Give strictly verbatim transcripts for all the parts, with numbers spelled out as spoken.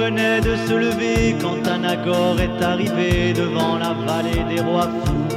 venait de se lever quand Anagore est arrivé devant la vallée des rois fous.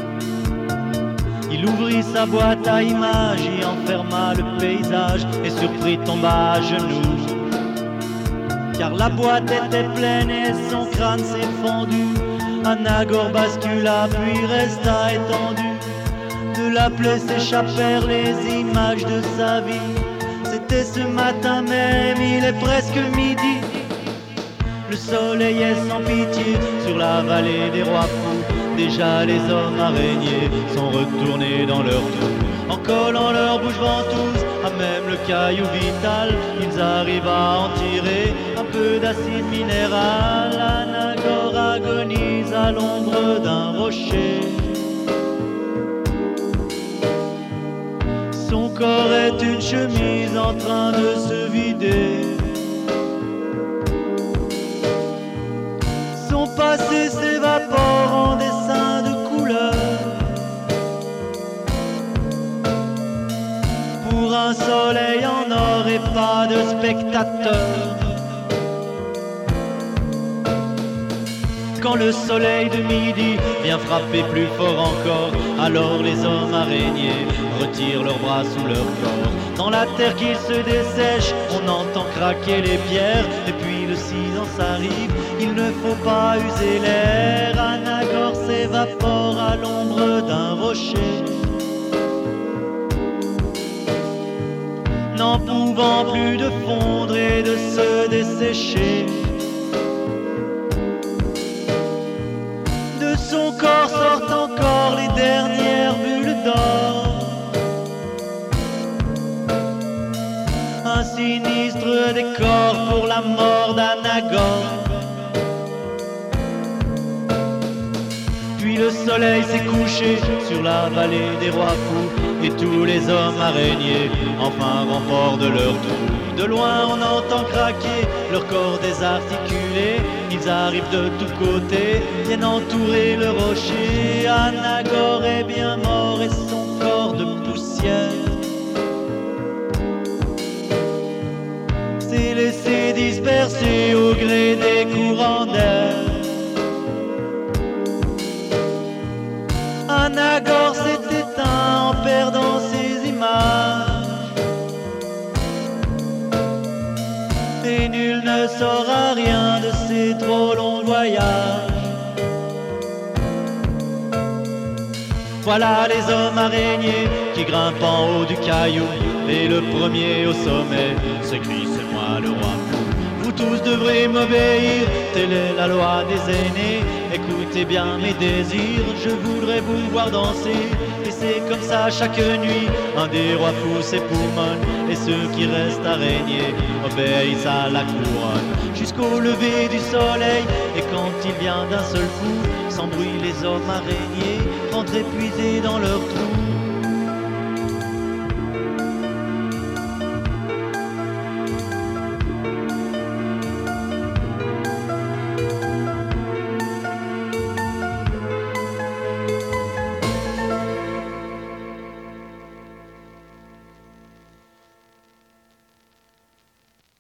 Il ouvrit sa boîte à images, y enferma le paysage et surpris tomba à genoux. Car la boîte était pleine et son crâne s'est fendu. Anagore bascula puis resta étendu. De la plaie s'échappèrent les images de sa vie. C'était ce matin même, il est presque midi. Le soleil est sans pitié sur la vallée des rois fous. Déjà les hommes araignées sont retournés dans leur tour. En collant leur bouche ventouse à même le caillou vital, ils arrivent à en tirer un peu d'acide minéral. Anagore agonise à l'ombre d'un rocher. Son corps est une chemise en train de se vider. Son passé s'évapore en dessins de couleurs. Pour un soleil en or et pas de spectateurs. Quand le soleil de midi vient frapper plus fort encore, alors les hommes araignées retirent leurs bras sous leur corps. Dans la terre qu'ils se dessèchent, on entend craquer les pierres. Et puis le silence arrive, il ne faut pas user l'air. Anagore s'évapore à l'ombre d'un rocher. N'en pouvant plus de fondre et de se dessécher. De son corps sortent encore les dernières bulles d'or. Un sinistre décor pour la mort d'Anagore. Puis le soleil s'est couché sur la vallée des rois fous. Et tous les hommes araignées enfin remportent de leur tour. De loin on entend craquer leur corps désarticulé. Ils arrivent de tous côtés, viennent entourer le rocher. Anagore est bien mort et son corps de poussière s'est laissé disperser au gré des courants d'air. Anagore s'est éteint en perdant ses images. Et nul ne saura rien de ces trop longs voyages. Voilà les hommes araignées qui grimpent en haut du caillou. Et le premier au sommet se crie: c'est moi le roi fou. Vous tous devrez m'obéir, telle est la loi des aînés. Écoutez bien mes désirs, je voudrais vous voir danser. Et c'est comme ça chaque nuit, un des rois fous s'époumonne. Et ceux qui restent araignées obéissent à la couronne. Jusqu'au lever du soleil, et quand il vient d'un seul coup, sans bruit les hommes araignées rentrent épuisés dans leur trou.